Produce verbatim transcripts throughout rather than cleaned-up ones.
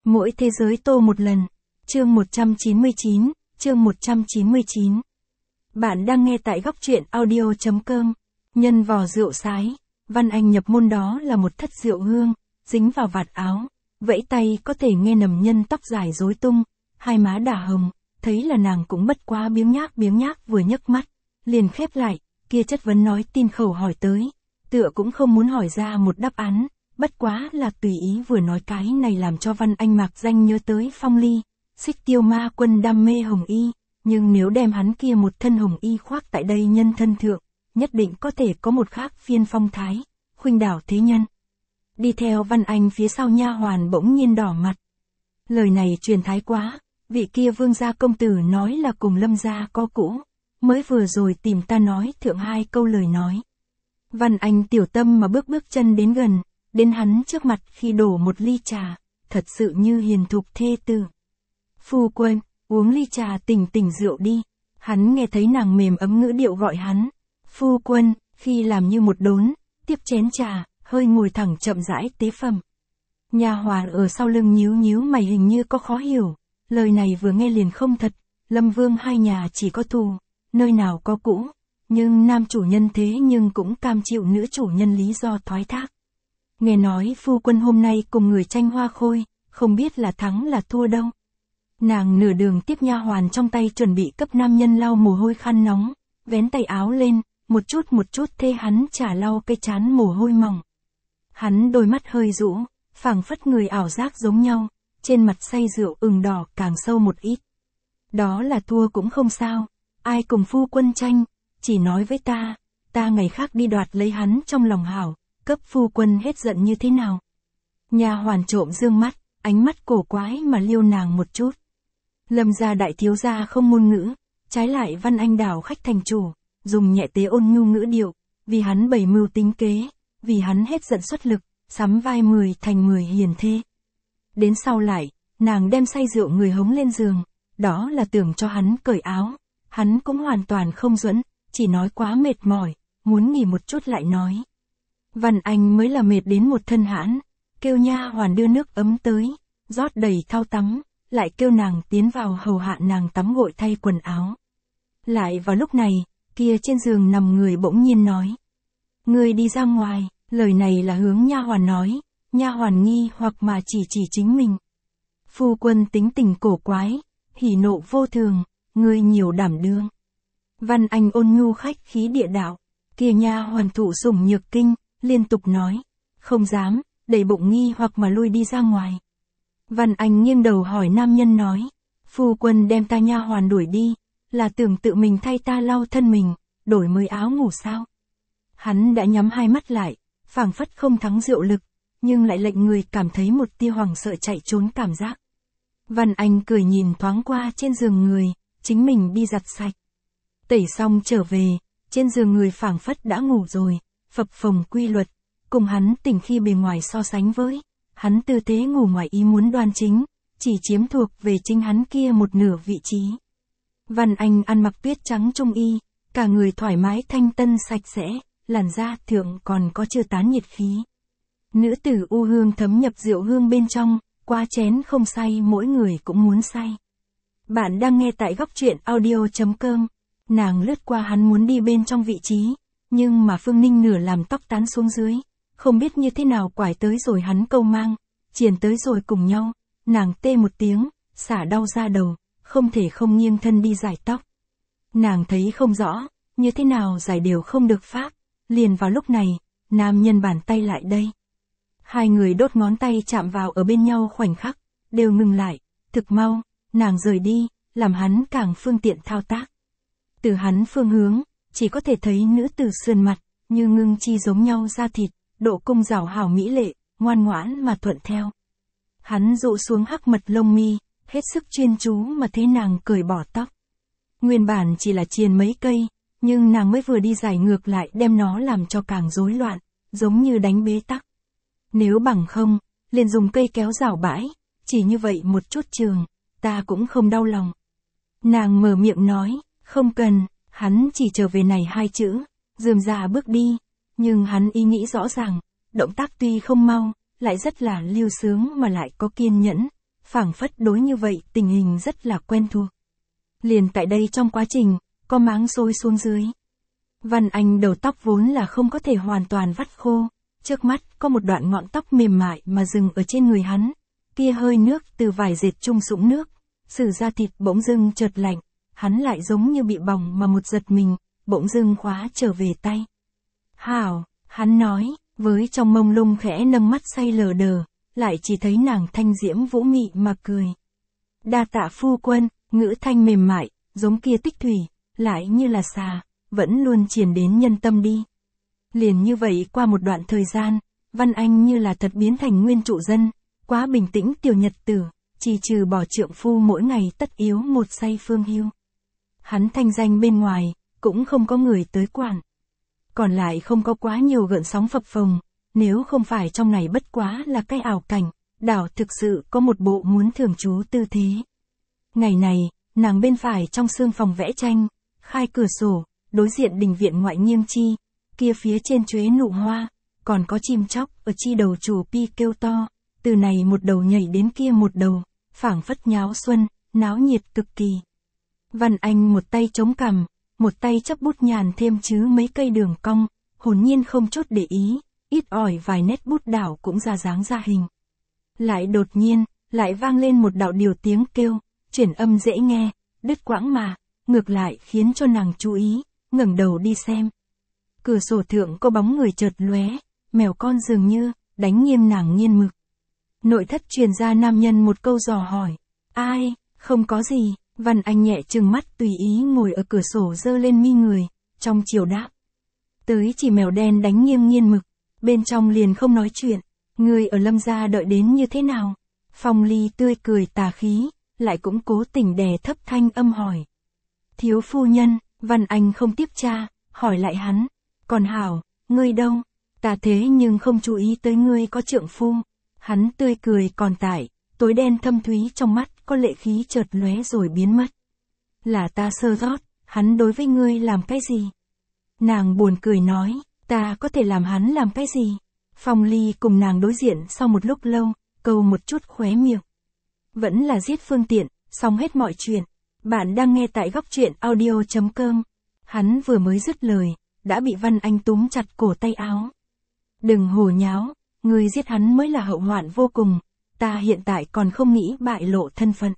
Mỗi thế giới tô một lần. Chương một trăm chín mươi chín, chương một trăm chín mươi chín. Bạn đang nghe tại góc truyện audio.com. Nhân vò rượu sái, Văn Anh nhập môn đó là một thất rượu hương, dính vào vạt áo, vẫy tay có thể nghe nầm nhân tóc dài rối tung, hai má đỏ hồng, thấy là nàng cũng bất quá biếng nhác biếng nhác vừa nhấc mắt, liền khép lại, kia chất vấn nói tin khẩu hỏi tới, tựa cũng không muốn hỏi ra một đáp án, bất quá là tùy ý vừa nói cái này làm cho Văn Anh mạc danh nhớ tới Phong Ly, Xích Tiêu Ma Quân đam mê hồng y, nhưng nếu đem hắn kia một thân hồng y khoác tại đây nhân thân thượng, nhất định có thể có một khác phiên phong thái, khuynh đảo thế nhân. Đi theo Văn Anh phía sau nha hoàn bỗng nhiên đỏ mặt. Lời này truyền thái quá, vị kia vương gia công tử nói là cùng Lâm gia có cũ, mới vừa rồi tìm ta nói thượng hai câu lời nói. Văn Anh tiểu tâm mà bước bước chân đến gần, đến hắn trước mặt khi đổ một ly trà, thật sự như hiền thục thê tử. Phu quân, uống ly trà tỉnh tỉnh rượu đi. Hắn nghe thấy nàng mềm ấm ngữ điệu gọi hắn. Phu quân, khi làm như một đốn, tiếp chén trà, hơi ngồi thẳng chậm rãi tế phẩm. Nha hoàn ở sau lưng nhíu nhíu mày hình như có khó hiểu, lời này vừa nghe liền không thật, Lâm Vương hai nhà chỉ có thù, nơi nào có cũ, nhưng nam chủ nhân thế nhưng cũng cam chịu nữ chủ nhân lý do thoái thác. Nghe nói phu quân hôm nay cùng người tranh hoa khôi, không biết là thắng là thua đâu. Nàng nửa đường tiếp nha hoàn trong tay chuẩn bị cấp nam nhân lau mồ hôi khăn nóng, vén tay áo lên, một chút một chút thê hắn trả lau cái trán mồ hôi mỏng. Hắn đôi mắt hơi rũ, phảng phất người ảo giác giống nhau, trên mặt say rượu ửng đỏ càng sâu một ít. Đó là thua cũng không sao, ai cùng phu quân tranh, chỉ nói với ta, ta ngày khác đi đoạt lấy hắn trong lòng hảo, cấp phu quân hết giận như thế nào. Nha hoàn trộm dương mắt, ánh mắt cổ quái mà liêu nàng một chút. Lâm gia đại thiếu gia không ngôn ngữ, trái lại Văn Anh đảo khách thành chủ, dùng nhẹ tế ôn nhu ngữ điệu, vì hắn bày mưu tính kế, vì hắn hết giận xuất lực, sắm vai mười thành mười hiền thê. Đến sau lại, nàng đem say rượu người hống lên giường, đó là tưởng cho hắn cởi áo, hắn cũng hoàn toàn không duẫn, chỉ nói quá mệt mỏi, muốn nghỉ một chút lại nói. Văn Anh mới là mệt đến một thân hãn, kêu nha hoàn đưa nước ấm tới, rót đầy thau tắm, lại kêu nàng tiến vào hầu hạ nàng tắm gội thay quần áo. Lại vào lúc này, kia trên giường nằm người bỗng nhiên nói. Người đi ra ngoài, lời này là hướng nha hoàn nói, nha hoàn nghi hoặc mà chỉ chỉ chính mình. Phu quân tính tình cổ quái, hỉ nộ vô thường, người nhiều đảm đương. Văn Anh ôn nhu khách khí địa đạo, kia nha hoàn thụ sủng nhược kinh, liên tục nói, không dám, đẩy bụng nghi hoặc mà lui đi ra ngoài. Văn Anh nghiêng đầu hỏi nam nhân nói, phu quân đem ta nha hoàn đuổi đi, là tưởng tự mình thay ta lau thân mình, đổi mới áo ngủ sao? Hắn đã nhắm hai mắt lại, phảng phất không thắng rượu lực, nhưng lại lệnh người cảm thấy một tia hoảng sợ chạy trốn cảm giác. Văn Anh cười nhìn thoáng qua trên giường người, chính mình đi giặt sạch. Tẩy xong trở về, trên giường người phảng phất đã ngủ rồi, phập phồng quy luật, cùng hắn tỉnh khi bề ngoài so sánh với. Hắn tư thế ngủ ngoài ý muốn đoan chính, chỉ chiếm thuộc về chính hắn kia một nửa vị trí. Văn Anh ăn mặc tuyết trắng trung y, cả người thoải mái thanh tân sạch sẽ, làn da thượng còn có chưa tán nhiệt khí. Nữ tử u hương thấm nhập rượu hương bên trong, qua chén không say mỗi người cũng muốn say. Bạn đang nghe tại góc truyện audio.com, nàng lướt qua hắn muốn đi bên trong vị trí, nhưng mà Phương Ninh nửa làm tóc tán xuống dưới. Không biết như thế nào quải tới rồi hắn câu mang, triền tới rồi cùng nhau, nàng tê một tiếng, xả đau ra đầu, không thể không nghiêng thân đi giải tóc. Nàng thấy không rõ, như thế nào giải đều không được pháp, liền vào lúc này, nam nhân bàn tay lại đây. Hai người đốt ngón tay chạm vào ở bên nhau khoảnh khắc, đều ngừng lại, thực mau, nàng rời đi, làm hắn càng phương tiện thao tác. Từ hắn phương hướng, chỉ có thể thấy nữ tử sườn mặt, như ngưng chi giống nhau da thịt. Độ cung rảo hảo mỹ lệ, ngoan ngoãn mà thuận theo. Hắn dụ xuống hắc mật lông mi, hết sức chuyên chú mà thế nàng cởi bỏ tóc. Nguyên bản chỉ là triền mấy cây, nhưng nàng mới vừa đi giải ngược lại đem nó làm cho càng rối loạn, giống như đánh bế tắc. Nếu bằng không, liền dùng cây kéo rảo bãi, chỉ như vậy một chút trường, ta cũng không đau lòng. Nàng mở miệng nói, không cần, hắn chỉ trở về này hai chữ, rườm rà bước đi. Nhưng hắn ý nghĩ rõ ràng, động tác tuy không mau, lại rất là lưu sướng mà lại có kiên nhẫn, phảng phất đối như vậy tình hình rất là quen thuộc. Liền tại đây trong quá trình, có máng xối xuống dưới. Văn Anh đầu tóc vốn là không có thể hoàn toàn vắt khô, trước mắt có một đoạn ngọn tóc mềm mại mà dừng ở trên người hắn, kia hơi nước từ vải dệt chung sũng nước, sử da thịt bỗng dưng chợt lạnh, hắn lại giống như bị bỏng mà một giật mình, bỗng dưng khóa trở về tay. Hảo, hắn nói, với trong mông lung khẽ nâng mắt say lờ đờ, lại chỉ thấy nàng thanh diễm vũ mị mà cười. Đa tạ phu quân, ngữ thanh mềm mại, giống kia tích thủy, lại như là xà, vẫn luôn truyền đến nhân tâm đi. Liền như vậy qua một đoạn thời gian, Văn Anh như là thật biến thành nguyên trụ dân, quá bình tĩnh tiểu nhật tử, chỉ trừ bỏ trượng phu mỗi ngày tất yếu một say phương hưu. Hắn thanh danh bên ngoài, cũng không có người tới quản. Còn lại không có quá nhiều gợn sóng phập phồng, nếu không phải trong này bất quá là cái ảo cảnh, đảo thực sự có một bộ muốn thường trú tư thế. Ngày này, nàng bên phải trong sương phòng vẽ tranh, khai cửa sổ, đối diện đình viện ngoại nghiêm chi, kia phía trên chuế nụ hoa, còn có chim chóc ở chi đầu chủ pi kêu to, từ này một đầu nhảy đến kia một đầu, phảng phất nháo xuân, náo nhiệt cực kỳ. Văn Anh một tay chống cằm, một tay chấp bút nhàn thêm chứ mấy cây đường cong, hồn nhiên không chút để ý, ít ỏi vài nét bút đảo cũng ra dáng ra hình. Lại đột nhiên, lại vang lên một đạo điều tiếng kêu, chuyển âm dễ nghe, đứt quãng mà, ngược lại khiến cho nàng chú ý, ngẩng đầu đi xem. Cửa sổ thượng có bóng người chợt lóe, mèo con dường như, đánh nghiêm nàng nghiên mực. Nội thất truyền ra nam nhân một câu dò hỏi, ai, không có gì, Văn Anh nhẹ trừng mắt tùy ý ngồi ở cửa sổ giơ lên mi người, trong chiều đáp. Tới chỉ mèo đen đánh nghiêm nghiên mực, bên trong liền không nói chuyện, người ở Lâm gia đợi đến như thế nào? Phong Ly tươi cười tà khí, lại cũng cố tình đè thấp thanh âm hỏi. Thiếu phu nhân, Văn Anh không tiếp tra, hỏi lại hắn, còn hảo, ngươi đâu? Ta thế nhưng không chú ý tới ngươi có trượng phu. Hắn tươi cười còn tại, tối đen thâm thúy trong mắt có lệ khí chợt lóe rồi biến mất. Là ta sơ rót, hắn đối với ngươi làm cái gì? Nàng buồn cười nói, ta có thể làm hắn làm cái gì? Phong Ly cùng nàng đối diện sau một lúc lâu, câu một chút khóe miệng. Vẫn là giết phương tiện, xong hết mọi chuyện. Bạn đang nghe tại góc truyện audio chấm com. Hắn vừa mới dứt lời, đã bị Văn Anh túm chặt cổ tay áo. Đừng hồ nháo, người giết hắn mới là hậu hoạn vô cùng, ta hiện tại còn không nghĩ bại lộ thân phận.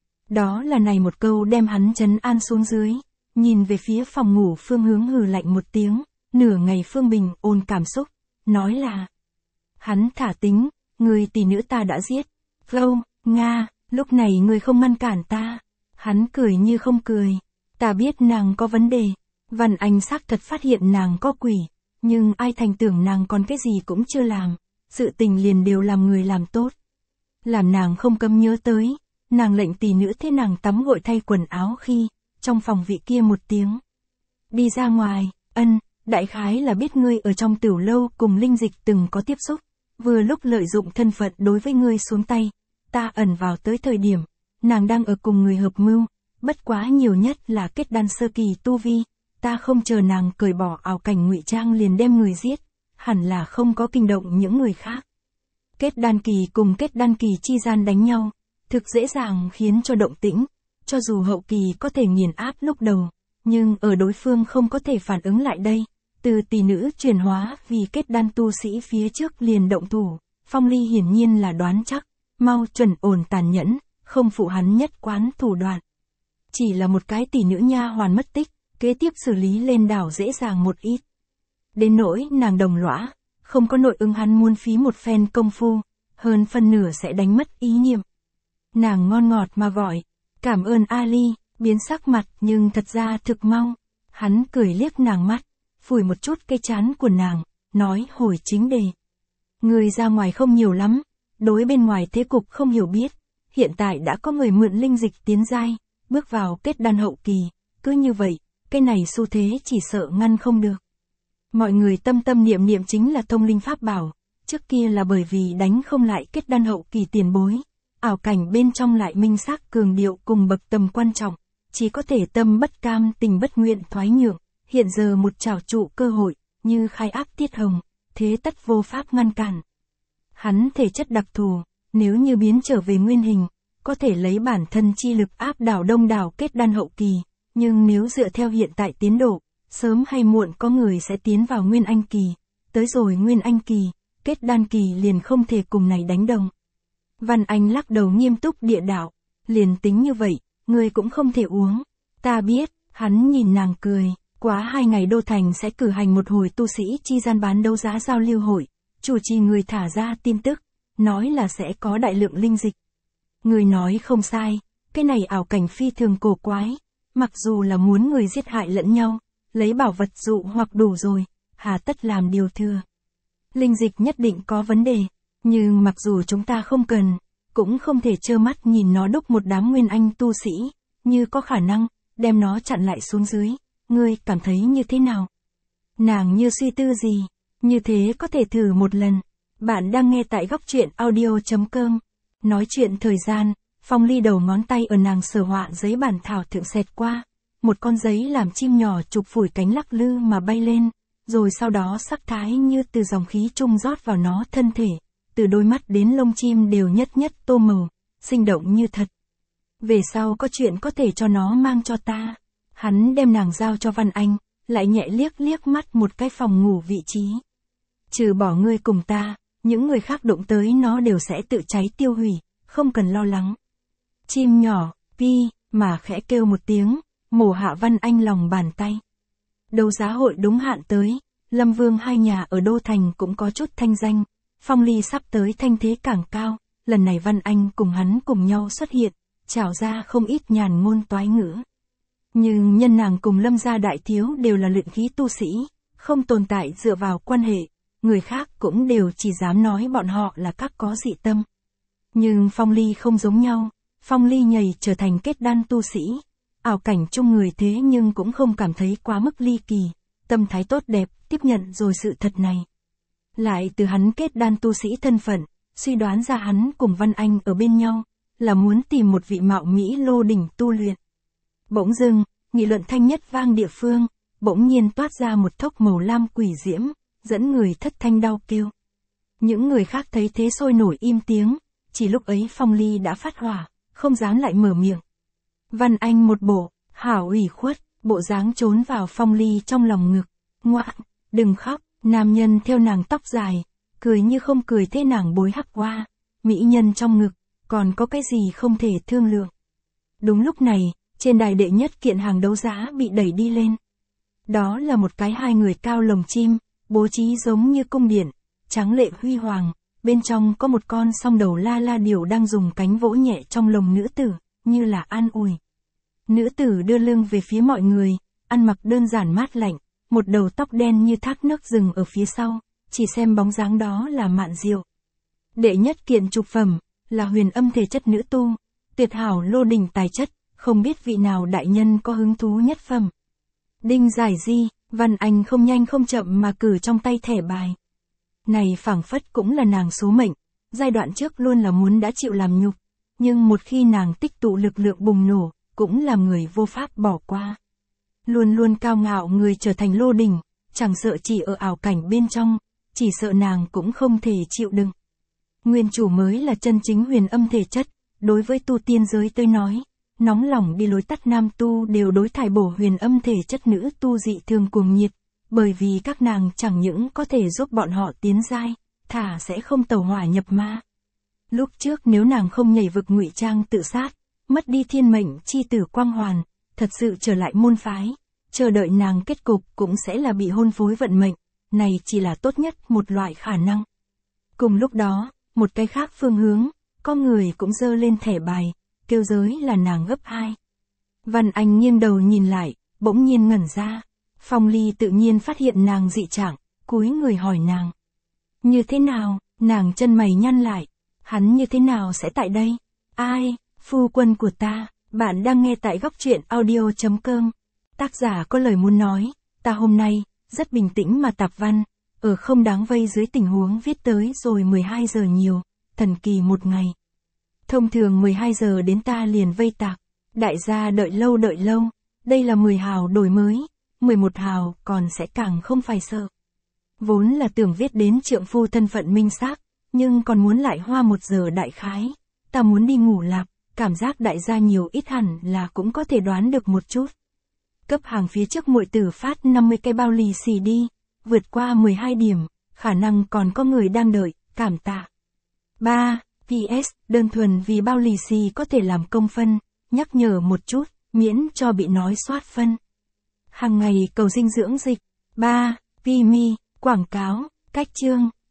Đó là này một câu đem hắn trấn an xuống dưới, nhìn về phía phòng ngủ phương hướng hừ lạnh một tiếng, nửa ngày Phương Bình ôn cảm xúc, nói là. Hắn thả tính, người tỷ nữ ta đã giết. Lâu, Nga, lúc này người không ngăn cản ta. Hắn cười như không cười, ta biết nàng có vấn đề. Văn Anh xác thật phát hiện nàng có quỷ, nhưng ai thành tưởng nàng còn cái gì cũng chưa làm, sự tình liền đều làm người làm tốt. Làm nàng không cấm nhớ tới, nàng lệnh tỷ nữ thế nàng tắm gội thay quần áo khi, trong phòng vị kia một tiếng. Đi ra ngoài, ân, đại khái là biết ngươi ở trong tiểu lâu cùng Linh Dịch từng có tiếp xúc, vừa lúc lợi dụng thân phận đối với ngươi xuống tay, ta ẩn vào tới thời điểm, nàng đang ở cùng người hợp mưu, bất quá nhiều nhất là kết đan sơ kỳ tu vi, ta không chờ nàng cởi bỏ ảo cảnh ngụy trang liền đem người giết, hẳn là không có kinh động những người khác. Kết đan kỳ cùng kết đan kỳ chi gian đánh nhau, thực dễ dàng khiến cho động tĩnh, cho dù hậu kỳ có thể nghiền áp lúc đầu, nhưng ở đối phương không có thể phản ứng lại đây, từ tỷ nữ chuyển hóa vì kết đan tu sĩ phía trước liền động thủ, Phong Ly hiển nhiên là đoán chắc, mau chuẩn ổn tàn nhẫn, không phụ hắn nhất quán thủ đoạn. Chỉ là một cái tỷ nữ nha hoàn mất tích, kế tiếp xử lý lên đảo dễ dàng một ít. Đến nỗi nàng đồng lõa, không có nội ứng hắn muốn phí một phen công phu, hơn phân nửa sẽ đánh mất ý niệm. Nàng ngon ngọt mà gọi, cảm ơn Ali, biến sắc mặt nhưng thật ra thực mau. Hắn cười liếc nàng mắt, phủi một chút cái trán của nàng, nói hồi chính đề. Người ra ngoài không nhiều lắm, đối bên ngoài thế cục không hiểu biết, hiện tại đã có người mượn linh dịch tiến giai, bước vào kết đan hậu kỳ, cứ như vậy, cái này xu thế chỉ sợ ngăn không được. Mọi người tâm tâm niệm niệm chính là thông linh pháp bảo, trước kia là bởi vì đánh không lại kết đan hậu kỳ tiền bối, ảo cảnh bên trong lại minh xác cường điệu cùng bậc tầm quan trọng, chỉ có thể tâm bất cam tình bất nguyện thoái nhượng, hiện giờ một trảo trụ cơ hội, như khai áp tiết hồng, thế tất vô pháp ngăn cản. Hắn thể chất đặc thù, nếu như biến trở về nguyên hình, có thể lấy bản thân chi lực áp đảo đông đảo kết đan hậu kỳ, nhưng nếu dựa theo hiện tại tiến độ, sớm hay muộn có người sẽ tiến vào Nguyên Anh kỳ, tới rồi Nguyên Anh kỳ, kết đan kỳ liền không thể cùng này đánh đồng. Văn Anh lắc đầu nghiêm túc địa đạo, liền tính như vậy, ngươi cũng không thể uống. Ta biết, hắn nhìn nàng cười, quá hai ngày Đô Thành sẽ cử hành một hồi tu sĩ chi gian bán đấu giá giao lưu hội, chủ trì người thả ra tin tức, nói là sẽ có đại lượng linh dịch. Người nói không sai, cái này ảo cảnh phi thường cổ quái, mặc dù là muốn người giết hại lẫn nhau, lấy bảo vật dụ hoặc đủ rồi, hà tất làm điều thừa. Linh dịch nhất định có vấn đề, nhưng mặc dù chúng ta không cần, cũng không thể trơ mắt nhìn nó đúc một đám nguyên anh tu sĩ, như có khả năng, đem nó chặn lại xuống dưới, ngươi cảm thấy như thế nào? Nàng như suy tư gì, như thế có thể thử một lần. Bạn đang nghe tại góc truyện audio.com. Nói chuyện thời gian, Phong Ly đầu ngón tay ở nàng sờ họa giấy bản thảo thượng xẹt qua, một con giấy làm chim nhỏ chụp phủi cánh lắc lư mà bay lên, rồi sau đó sắc thái như từ dòng khí trung rót vào nó thân thể, từ đôi mắt đến lông chim đều nhất nhất tô màu, sinh động như thật. Về sau có chuyện có thể cho nó mang cho ta. Hắn đem nàng giao cho Văn Anh, lại nhẹ liếc liếc mắt một cái phòng ngủ vị trí. Trừ bỏ ngươi cùng ta, những người khác đụng tới nó đều sẽ tự cháy tiêu hủy, không cần lo lắng. Chim nhỏ, pi, mà khẽ kêu một tiếng, mổ hạ Văn Anh lòng bàn tay. Đấu giá hội đúng hạn tới, Lâm Vương hai nhà ở Đô Thành cũng có chút thanh danh, Phong Ly sắp tới thanh thế càng cao, lần này Văn Anh cùng hắn cùng nhau xuất hiện, trào ra không ít nhàn ngôn toái ngữ. Nhưng nhân nàng cùng Lâm gia đại thiếu đều là luyện khí tu sĩ, không tồn tại dựa vào quan hệ, người khác cũng đều chỉ dám nói bọn họ là các có dị tâm. Nhưng Phong Ly không giống nhau, Phong Ly nhảy trở thành kết đan tu sĩ, ảo cảnh chung người thế nhưng cũng không cảm thấy quá mức ly kỳ, tâm thái tốt đẹp, tiếp nhận rồi sự thật này. Lại từ hắn kết đan tu sĩ thân phận, suy đoán ra hắn cùng Văn Anh ở bên nhau, là muốn tìm một vị mạo mỹ lô đỉnh tu luyện. Bỗng dưng, nghị luận thanh nhất vang địa phương, bỗng nhiên toát ra một thốc màu lam quỷ diễm, dẫn người thất thanh đau kêu. Những người khác thấy thế sôi nổi im tiếng, chỉ lúc ấy Phong Ly đã phát hỏa, không dám lại mở miệng. Văn Anh một bộ, hảo ủy khuất, bộ dáng trốn vào Phong Ly trong lòng ngực, ngoạn, đừng khóc, nam nhân theo nàng tóc dài, cười như không cười thế nàng bối hắc qua, mỹ nhân trong ngực, còn có cái gì không thể thương lượng. Đúng lúc này, trên đài đệ nhất kiện hàng đấu giá bị đẩy đi lên. Đó là một cái hai người cao lồng chim, bố trí giống như cung điện, tráng lệ huy hoàng, bên trong có một con song đầu la la điểu đang dùng cánh vỗ nhẹ trong lồng nữ tử, như là an ủi. Nữ tử đưa lưng về phía mọi người, ăn mặc đơn giản mát lạnh, một đầu tóc đen như thác nước rừng ở phía sau, chỉ xem bóng dáng đó là Mạn Diệu. Đệ nhất kiện trục phẩm, là huyền âm thể chất nữ tu, tuyệt hảo lô đỉnh tài chất, không biết vị nào đại nhân có hứng thú nhất phẩm. Đinh giải di, Văn Anh không nhanh không chậm mà cử trong tay thẻ bài. Này phảng phất cũng là nàng số mệnh, giai đoạn trước luôn là muốn đã chịu làm nhục, nhưng một khi nàng tích tụ lực lượng bùng nổ, cũng làm người vô pháp bỏ qua. Luôn luôn cao ngạo người trở thành lô đỉnh, chẳng sợ chỉ ở ảo cảnh bên trong, chỉ sợ nàng cũng không thể chịu đựng. Nguyên chủ mới là chân chính huyền âm thể chất, đối với tu tiên giới tới nói, nóng lòng đi lối tắt nam tu đều đối thải bổ huyền âm thể chất nữ tu dị thường cuồng nhiệt, bởi vì các nàng chẳng những có thể giúp bọn họ tiến giai, thả sẽ không tẩu hỏa nhập ma. Lúc trước nếu nàng không nhảy vực ngụy trang tự sát, mất đi thiên mệnh chi tử quang hoàn, thật sự trở lại môn phái, chờ đợi nàng kết cục cũng sẽ là bị hôn phối vận mệnh, này chỉ là tốt nhất một loại khả năng. Cùng lúc đó, một cái khác phương hướng, có người cũng dơ lên thẻ bài, kêu giới là nàng gấp hai. Văn Anh nghiêng đầu nhìn lại, bỗng nhiên ngẩn ra. Phong Ly tự nhiên phát hiện nàng dị trạng, cúi người hỏi nàng. Như thế nào, nàng chân mày nhăn lại, hắn như thế nào sẽ tại đây? Ai, phu quân của ta, bạn đang nghe tại góc truyện audio.com. Tác giả có lời muốn nói, ta hôm nay, rất bình tĩnh mà tạp văn, ở không đáng vây dưới tình huống viết tới rồi mười hai giờ nhiều, thần kỳ một ngày. Thông thường mười hai giờ đến ta liền vây tạc, đại gia đợi lâu đợi lâu, đây là mười hào đổi mới, mười một hào còn sẽ càng không phải sợ. Vốn là tưởng viết đến trượng phu thân phận minh xác, nhưng còn muốn lại hoa một giờ đại khái, ta muốn đi ngủ lạp, cảm giác đại gia nhiều ít hẳn là cũng có thể đoán được một chút. Cấp hàng phía trước muội tử phát năm mươi cái bao lì xì đi, vượt qua mười hai điểm, khả năng còn có người đang đợi, cảm tạ. ba. pê ét, đơn thuần vì bao lì xì có thể làm công phân, nhắc nhở một chút, miễn cho bị nói soát phân. Hàng ngày cầu dinh dưỡng dịch. ba. pê em i, quảng cáo, cách chương.